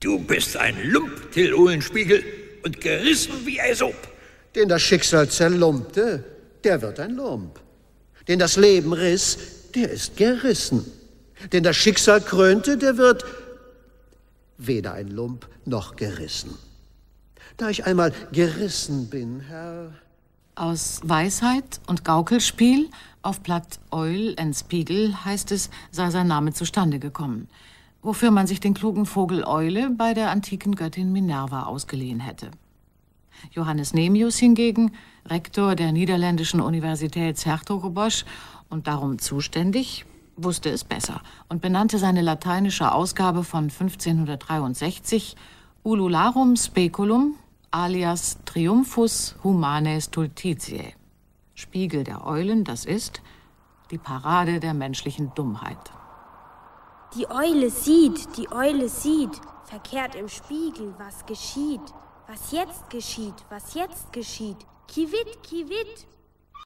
Du bist ein Lump, Till Eulenspiegel, und gerissen wie Aesop. Den das Schicksal zerlumpte, der wird ein Lump. Den das Leben riss, der ist gerissen. Den das Schicksal krönte, der wird weder ein Lump noch gerissen. Da ich einmal gerissen bin, Herr... Aus Weisheit und Gaukelspiel auf Blatt Eul en Spiegel heißt es, sei sein Name zustande gekommen, wofür man sich den klugen Vogel Eule bei der antiken Göttin Minerva ausgeliehen hätte. Johannes Nemius hingegen, Rektor der niederländischen Universität 's-Hertogenbosch und darum zuständig, wusste es besser und benannte seine lateinische Ausgabe von 1563 Ulularum Speculum alias Triumphus Humanae Stultitiae. Spiegel der Eulen, das ist die Parade der menschlichen Dummheit. Die Eule sieht, verkehrt im Spiegel, was geschieht. Was jetzt geschieht, Kivit, Kivit.